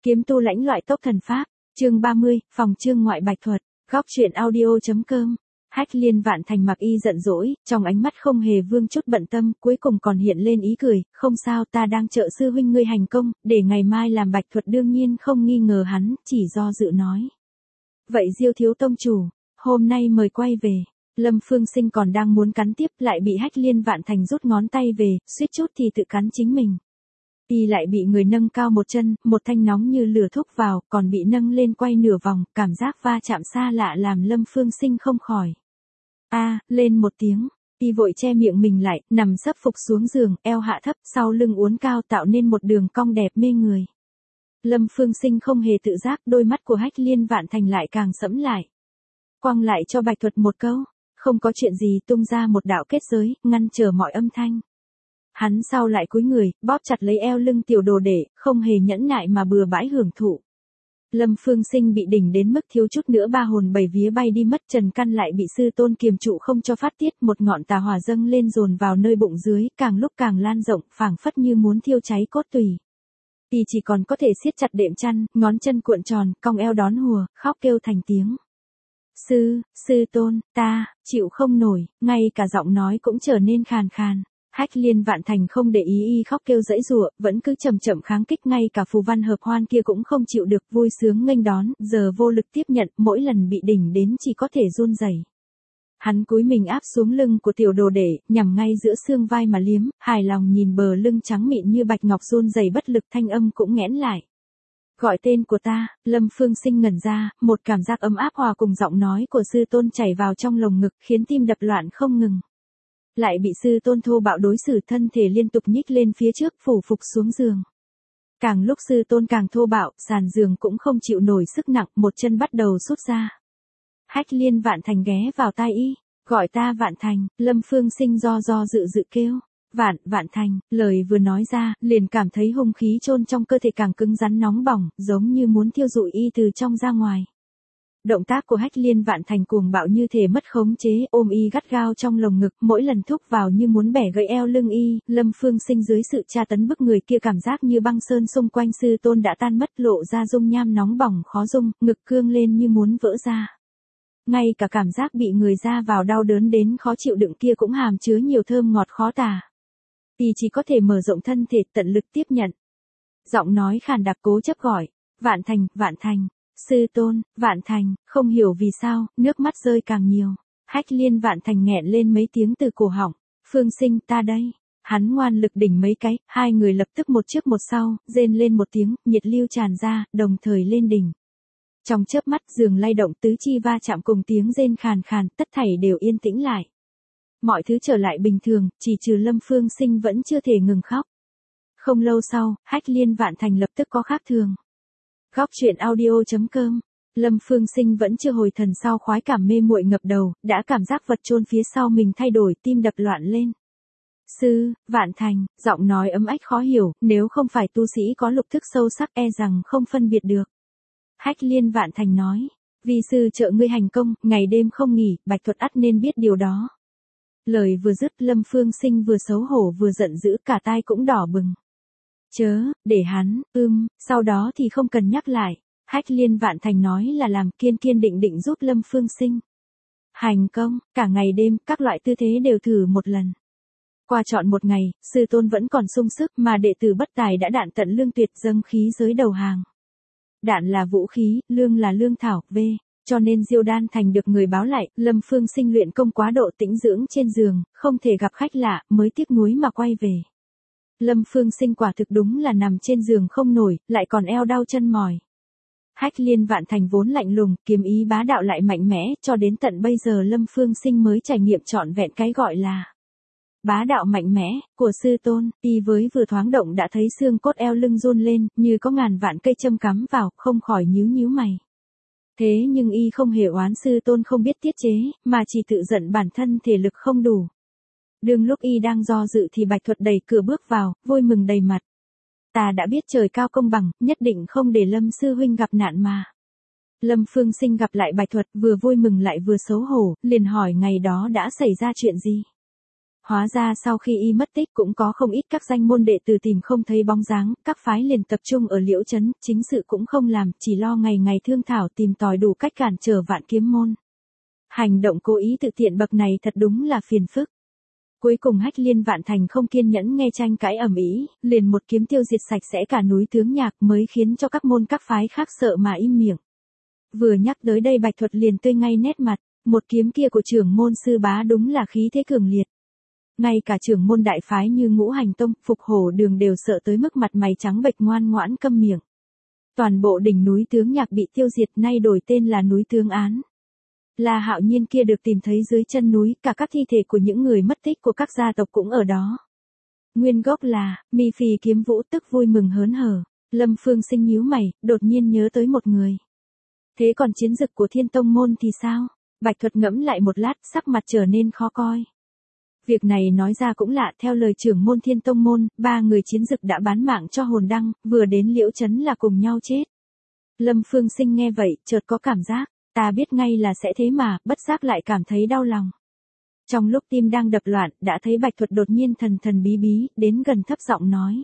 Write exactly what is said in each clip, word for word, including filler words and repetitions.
Kiếm tu lãnh loại tốc thần pháp, chương ba mươi, phòng chương ngoại bạch thuật, góc truyện audio.com. Hách Liên Vạn Thành mặc y giận dỗi, trong ánh mắt không hề vương chút bận tâm, cuối cùng còn hiện lên ý cười, không sao, ta đang trợ sư huynh ngươi hành công, để ngày mai làm bạch thuật. Đương nhiên không nghi ngờ hắn, chỉ do dự nói. Vậy Diêu thiếu tông chủ, hôm nay mời quay về. Lâm Phương Sinh còn đang muốn cắn tiếp, lại bị Hách Liên Vạn Thành rút ngón tay về, suýt chút thì tự cắn chính mình. Y lại bị người nâng cao một chân, một thanh nóng như lửa thúc vào, còn bị nâng lên quay nửa vòng, cảm giác va chạm xa lạ làm Lâm Phương Sinh không khỏi. A, lên một tiếng, Y vội che miệng mình lại, nằm sấp phục xuống giường, eo hạ thấp, sau lưng uốn cao tạo nên một đường cong đẹp mê người. Lâm Phương Sinh không hề tự giác, đôi mắt của Hách Liên Vạn Thành lại càng sẫm lại. Quăng lại cho Bạch Thuật một câu, không có chuyện gì, tung ra một đạo kết giới, ngăn trở mọi âm thanh. Hắn sau lại cúi người, bóp chặt lấy eo lưng tiểu đồ đệ, không hề nhẫn nại mà bừa bãi hưởng thụ. Lâm Phương Sinh bị đỉnh đến mức thiếu chút nữa ba hồn bảy vía bay đi mất, trần căn lại bị sư tôn kiềm trụ không cho phát tiết, một ngọn tà hỏa dâng lên dồn vào nơi bụng dưới, càng lúc càng lan rộng, phảng phất như muốn thiêu cháy cốt tủy. Y chỉ còn có thể siết chặt đệm chăn, ngón chân cuộn tròn, cong eo đón hùa, khóc kêu thành tiếng. Sư, sư tôn, ta, chịu không nổi, ngay cả giọng nói cũng trở nên khàn khàn. Hách Liên Vạn Thành không để ý y khóc kêu giãy giụa, vẫn cứ chậm chậm kháng kích, ngay cả phù văn hợp hoan kia cũng không chịu được, vui sướng nghênh đón, giờ vô lực tiếp nhận, mỗi lần bị đỉnh đến chỉ có thể run rẩy. Hắn cúi mình áp xuống lưng của tiểu đồ đệ, nhằm ngay giữa xương vai mà liếm, hài lòng nhìn bờ lưng trắng mịn như bạch ngọc run rẩy bất lực, thanh âm cũng nghẽn lại. Gọi tên của ta. Lâm Phương Sinh ngẩn ra, một cảm giác ấm áp hòa cùng giọng nói của sư tôn chảy vào trong lồng ngực, khiến tim đập loạn không ngừng. Lại bị sư tôn thô bạo đối xử, thân thể liên tục nhích lên phía trước, phủ phục xuống giường. Càng lúc sư tôn càng thô bạo, sàn giường cũng không chịu nổi sức nặng, một chân bắt đầu rút ra. Hách Liên Vạn Thành ghé vào tai y, gọi ta Vạn Thành. Lâm Phương Sinh do do dự dự kêu. Vạn, Vạn Thành, lời vừa nói ra, liền cảm thấy hung khí chôn trong cơ thể càng cứng rắn nóng bỏng, giống như muốn thiêu rụi y từ trong ra ngoài. Động tác của Hách Liên Vạn Thành cuồng bạo như thể mất khống chế, ôm y gắt gao trong lồng ngực, mỗi lần thúc vào như muốn bẻ gãy eo lưng y. Lâm Phương Sinh dưới sự tra tấn bức người kia, cảm giác như băng sơn xung quanh sư tôn đã tan mất, lộ ra dung nham nóng bỏng khó dung, ngực cương lên như muốn vỡ ra. Ngay cả cảm giác bị người ra vào đau đớn đến khó chịu đựng kia cũng hàm chứa nhiều thơm ngọt khó tả. Y chỉ có thể mở rộng thân thể, tận lực tiếp nhận. Giọng nói khàn đặc cố chấp gọi, Vạn Thành, Vạn Thành. Sư tôn, Vạn Thành, không hiểu vì sao, nước mắt rơi càng nhiều. Hách Liên Vạn Thành nghẹn lên mấy tiếng từ cổ họng. Phương Sinh, ta đây. Hắn ngoan lực đỉnh mấy cái, hai người lập tức một trước một sau, rên lên một tiếng, nhiệt lưu tràn ra, đồng thời lên đỉnh. Trong chớp mắt, giường lay động, tứ chi va chạm cùng tiếng rên khàn khàn, tất thảy đều yên tĩnh lại. Mọi thứ trở lại bình thường, chỉ trừ Lâm Phương Sinh vẫn chưa thể ngừng khóc. Không lâu sau, Hách Liên Vạn Thành lập tức có khác thường. Góc truyện audio.com. Lâm Phương Sinh vẫn chưa hồi thần sau khoái cảm mê muội ngập đầu, đã cảm giác vật chôn phía sau mình thay đổi, tim đập loạn lên. Sư, Vạn Thành, giọng nói ấm ách khó hiểu, nếu không phải tu sĩ có lục thức sâu sắc e rằng không phân biệt được. Hách Liên Vạn Thành nói, vì sư trợ ngươi hành công, ngày đêm không nghỉ, Bạch Thuật ắt nên biết điều đó. Lời vừa dứt, Lâm Phương Sinh vừa xấu hổ vừa giận dữ, cả tai cũng đỏ bừng. Chớ, để hắn, ưm, sau đó thì không cần nhắc lại. Hách Liên Vạn Thành nói là làm, kiên kiên định định giúp Lâm Phương Sinh hành công, cả ngày đêm, các loại tư thế đều thử một lần. Qua trọn một ngày, sư tôn vẫn còn sung sức, mà đệ tử bất tài đã đạn tận lương tuyệt, dâng khí giới đầu hàng. Đạn là vũ khí, lương là lương thảo, v. Cho nên Diêu Đan Thành được người báo lại, Lâm Phương Sinh luyện công quá độ tĩnh dưỡng trên giường, không thể gặp khách lạ, mới tiếc nuối mà quay về. Lâm Phương Sinh quả thực đúng là nằm trên giường không nổi, lại còn eo đau chân mỏi. Hách Liên Vạn Thành vốn lạnh lùng, kiếm ý bá đạo lại mạnh mẽ, cho đến tận bây giờ Lâm Phương Sinh mới trải nghiệm trọn vẹn cái gọi là bá đạo mạnh mẽ của sư tôn. Y với vừa thoáng động đã thấy xương cốt eo lưng run lên, như có ngàn vạn cây châm cắm vào, không khỏi nhíu nhíu mày. Thế nhưng y không hề oán sư tôn không biết tiết chế, mà chỉ tự giận bản thân thể lực không đủ. Đương lúc y đang do dự thì Bạch Thuật đẩy cửa bước vào, vui mừng đầy mặt. Ta đã biết trời cao công bằng, nhất định không để Lâm sư huynh gặp nạn mà. Lâm Phương Sinh gặp lại Bạch Thuật, vừa vui mừng lại vừa xấu hổ, liền hỏi ngày đó đã xảy ra chuyện gì. Hóa ra sau khi y mất tích cũng có không ít các danh môn đệ tử tìm không thấy bóng dáng, các phái liền tập trung ở Liễu Trấn, chính sự cũng không làm, chỉ lo ngày ngày thương thảo tìm tòi đủ cách cản trở Vạn Kiếm môn. Hành động cố ý tự tiện bậc này thật đúng là phiền phức. Cuối cùng Hách Liên Vạn Thành không kiên nhẫn nghe tranh cãi ầm ĩ, liền một kiếm tiêu diệt sạch sẽ cả núi Tướng Nhạc mới khiến cho các môn các phái khác sợ mà im miệng. Vừa nhắc tới đây Bạch Thuật liền tươi ngay nét mặt, một kiếm kia của trưởng môn Sư Bá đúng là khí thế cường liệt. Ngay cả trưởng môn đại phái như Ngũ Hành Tông, Phục Hổ Đường đều sợ tới mức mặt mày trắng bệch ngoan ngoãn câm miệng. Toàn bộ đỉnh núi Tướng Nhạc bị tiêu diệt nay đổi tên là núi Tướng Án. La Hạo Nhiên kia được tìm thấy dưới chân núi, cả các thi thể của những người mất tích của các gia tộc cũng ở đó. Nguyên gốc là, Mi Phì Kiếm Vũ tức vui mừng hớn hở, Lâm Phương Sinh nhíu mày, đột nhiên nhớ tới một người. Thế còn chiến dực của Thiên Tông môn thì sao? Bạch Thuật ngẫm lại một lát, sắc mặt trở nên khó coi. Việc này nói ra cũng lạ, theo lời trưởng môn Thiên Tông môn, ba người chiến dực đã bán mạng cho hồn đăng, vừa đến Liễu Trấn là cùng nhau chết. Lâm Phương Sinh nghe vậy, chợt có cảm giác, ta biết ngay là sẽ thế mà, bất giác lại cảm thấy đau lòng. Trong lúc tim đang đập loạn, đã thấy Bạch Thuật đột nhiên thần thần bí bí, đến gần thấp giọng nói.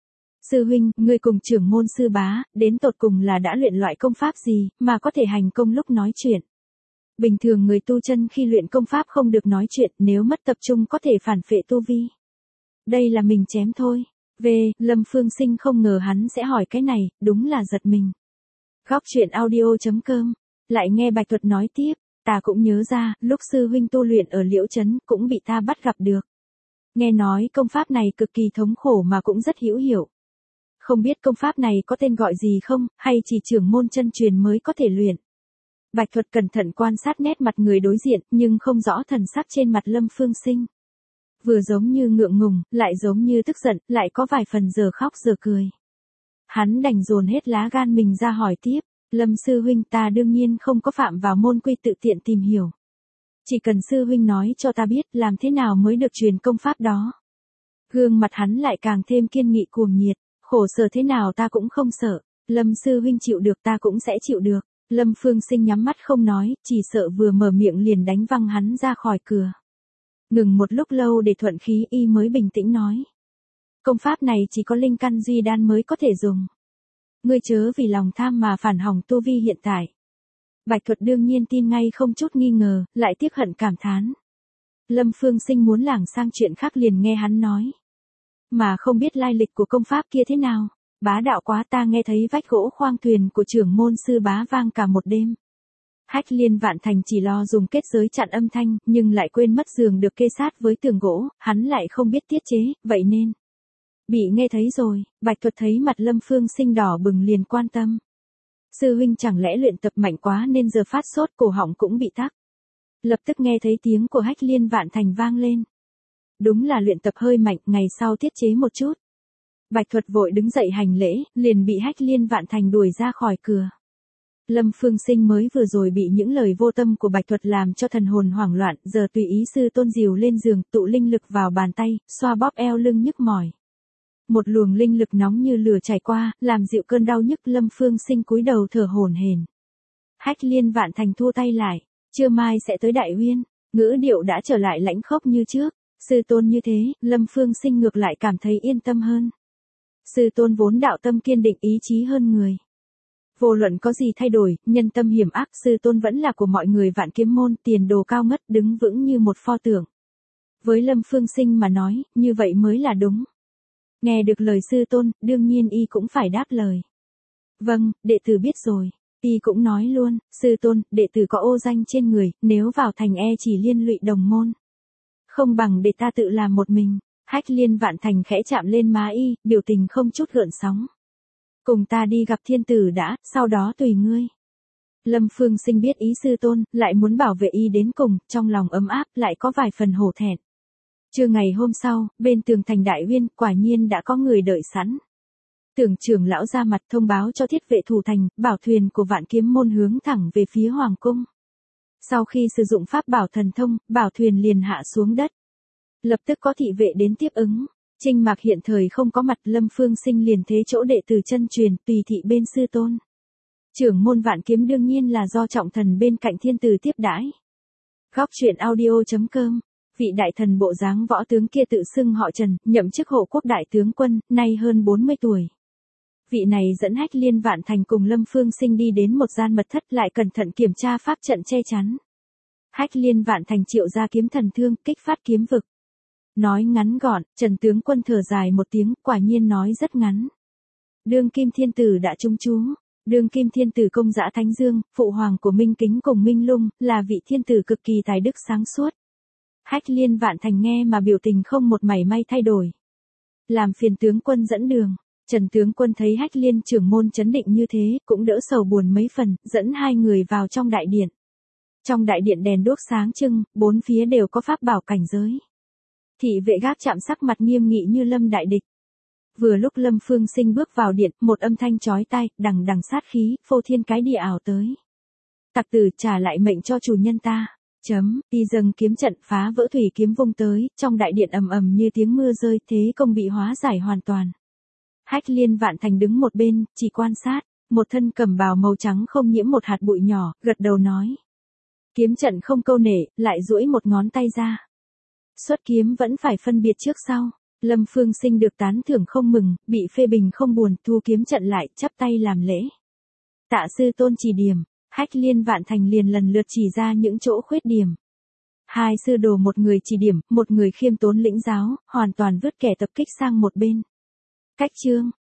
Sư huynh, ngươi cùng trưởng môn Sư Bá, đến tột cùng là đã luyện loại công pháp gì, mà có thể hành công lúc nói chuyện. Bình thường người tu chân khi luyện công pháp không được nói chuyện, nếu mất tập trung có thể phản phệ tu vi. Đây là mình chém thôi. Về, Lâm Phương Sinh không ngờ hắn sẽ hỏi cái này, đúng là giật mình. Góc truyện audio chấm com. Lại nghe Bạch Thuật nói tiếp, ta cũng nhớ ra, lúc sư huynh tu luyện ở Liễu Trấn cũng bị ta bắt gặp được. Nghe nói công pháp này cực kỳ thống khổ mà cũng rất hữu hiệu. Không biết công pháp này có tên gọi gì không, hay chỉ trưởng môn chân truyền mới có thể luyện. Bạch Thuật cẩn thận quan sát nét mặt người đối diện, nhưng không rõ thần sắc trên mặt Lâm Phương Sinh. Vừa giống như ngượng ngùng, lại giống như tức giận, lại có vài phần giờ khóc giờ cười. Hắn đành dồn hết lá gan mình ra hỏi tiếp, Lâm sư huynh, ta đương nhiên không có phạm vào môn quy tự tiện tìm hiểu. Chỉ cần sư huynh nói cho ta biết làm thế nào mới được truyền công pháp đó. Gương mặt hắn lại càng thêm kiên nghị cuồng nhiệt, khổ sở thế nào ta cũng không sợ, Lâm sư huynh chịu được ta cũng sẽ chịu được. Lâm Phương Sinh nhắm mắt không nói, chỉ sợ vừa mở miệng liền đánh văng hắn ra khỏi cửa. Ngừng một lúc lâu để thuận khí y mới bình tĩnh nói. Công pháp này chỉ có linh căn duy đan mới có thể dùng. Ngươi chớ vì lòng tham mà phản hỏng tu vi hiện tại. Bạch Thuật đương nhiên tin ngay không chút nghi ngờ, lại tiếc hận cảm thán. Lâm Phương Sinh muốn lảng sang chuyện khác liền nghe hắn nói. Mà không biết lai lịch của công pháp kia thế nào. Bá đạo quá, ta nghe thấy vách gỗ khoang thuyền của trưởng môn Sư Bá vang cả một đêm. Hách Liên Vạn Thành chỉ lo dùng kết giới chặn âm thanh, nhưng lại quên mất giường được kê sát với tường gỗ, hắn lại không biết tiết chế, vậy nên. Bị nghe thấy rồi, Bạch Thuật thấy mặt Lâm Phương Sinh đỏ bừng liền quan tâm. Sư huynh chẳng lẽ luyện tập mạnh quá nên giờ phát sốt cổ họng cũng bị tắc. Lập tức nghe thấy tiếng của Hách Liên Vạn Thành vang lên. Đúng là luyện tập hơi mạnh, ngày sau tiết chế một chút. Bạch Thuật vội đứng dậy hành lễ, liền bị Hách Liên Vạn Thành đuổi ra khỏi cửa. Lâm Phương Sinh mới vừa rồi bị những lời vô tâm của Bạch Thuật làm cho thần hồn hoảng loạn, giờ tùy ý sư tôn dìu lên giường, tụ linh lực vào bàn tay, xoa bóp eo lưng nhức mỏi. Một luồng linh lực nóng như lửa chảy qua, làm dịu cơn đau nhức. Lâm Phương Sinh cúi đầu thở hổn hển. Hách Liên Vạn Thành thua tay lại, trưa mai sẽ tới Đại Uyên, ngữ điệu đã trở lại lãnh khốc như trước. Sư tôn như thế, Lâm Phương Sinh ngược lại cảm thấy yên tâm hơn. Sư tôn vốn đạo tâm kiên định, ý chí hơn người. Vô luận có gì thay đổi, nhân tâm hiểm ác, sư tôn vẫn là của mọi người Vạn Kiếm môn, tiền đồ cao ngất, đứng vững như một pho tượng. Với Lâm Phương Sinh mà nói, như vậy mới là đúng. Nghe được lời sư tôn, đương nhiên y cũng phải đáp lời. Vâng, đệ tử biết rồi. Y cũng nói luôn, sư tôn, đệ tử có ô danh trên người, nếu vào thành e chỉ liên lụy đồng môn. Không bằng để ta tự làm một mình. Hách Liên Vạn Thành khẽ chạm lên má y, biểu tình không chút gợn sóng. Cùng ta đi gặp thiên tử đã, sau đó tùy ngươi. Lâm Phương Sinh biết ý sư tôn, lại muốn bảo vệ y đến cùng, trong lòng ấm áp, lại có vài phần hổ thẹn. Trưa ngày hôm sau, bên tường thành Đại Uyên, quả nhiên đã có người đợi sẵn. Tưởng trưởng lão ra mặt thông báo cho thiết vệ thủ thành, bảo thuyền của Vạn Kiếm môn hướng thẳng về phía hoàng cung. Sau khi sử dụng pháp bảo thần thông, bảo thuyền liền hạ xuống đất. Lập tức có thị vệ đến tiếp ứng. Trinh Mạc hiện thời không có mặt, Lâm Phương Sinh liền thế chỗ đệ tử chân truyền, tùy thị bên sư tôn. Trưởng môn Vạn Kiếm đương nhiên là do trọng thần bên cạnh thiên tử tiếp đãi. Góc truyện audio chấm com Vị đại thần bộ dáng võ tướng kia tự xưng họ Trần, nhậm chức hộ quốc đại tướng quân, nay hơn bốn mươi tuổi. Vị này dẫn Hách Liên Vạn Thành cùng Lâm Phương Sinh đi đến một gian mật thất, lại cẩn thận kiểm tra pháp trận che chắn. Hách Liên Vạn Thành triệu ra kiếm thần thương, kích phát kiếm vực. Nói ngắn gọn, Trần tướng quân thở dài một tiếng, quả nhiên nói rất ngắn. Đương kim thiên tử đã trung chú. Đương kim thiên tử công dã Thánh Dương, phụ hoàng của Minh Kính cùng Minh Lung, là vị thiên tử cực kỳ tài đức sáng suốt. Hách Liên Vạn Thành nghe mà biểu tình không một mảy may thay đổi. Làm phiền tướng quân dẫn đường. Trần tướng quân thấy Hách Liên trưởng môn chấn định như thế, cũng đỡ sầu buồn mấy phần, dẫn hai người vào trong đại điện. Trong đại điện đèn đuốc sáng trưng, bốn phía đều có pháp bảo cảnh giới. Thị vệ gác chạm sắc mặt nghiêm nghị như lâm đại địch. Vừa lúc Lâm Phương Sinh bước vào điện, một âm thanh chói tai, đằng đằng sát khí, phô thiên cái địa ảo tới. Tặc tử trả lại mệnh cho chủ nhân ta. Chấm, y dâng kiếm trận phá vỡ thủy kiếm vung tới, trong đại điện ầm ầm như tiếng mưa rơi, thế công bị hóa giải hoàn toàn. Hách Liên Vạn Thành đứng một bên, chỉ quan sát, một thân cẩm bào màu trắng không nhiễm một hạt bụi nhỏ, gật đầu nói. Kiếm trận không câu nể, lại duỗi một ngón tay ra. Xuất kiếm vẫn phải phân biệt trước sau. Lâm Phương Sinh được tán thưởng không mừng, bị phê bình không buồn, thu kiếm trận lại, chắp tay làm lễ. Tạ sư tôn chỉ điểm, Hách Liên Vạn Thành liền lần lượt chỉ ra những chỗ khuyết điểm. Hai sư đồ một người chỉ điểm, một người khiêm tốn lĩnh giáo, hoàn toàn vứt kẻ tập kích sang một bên. Cách chương,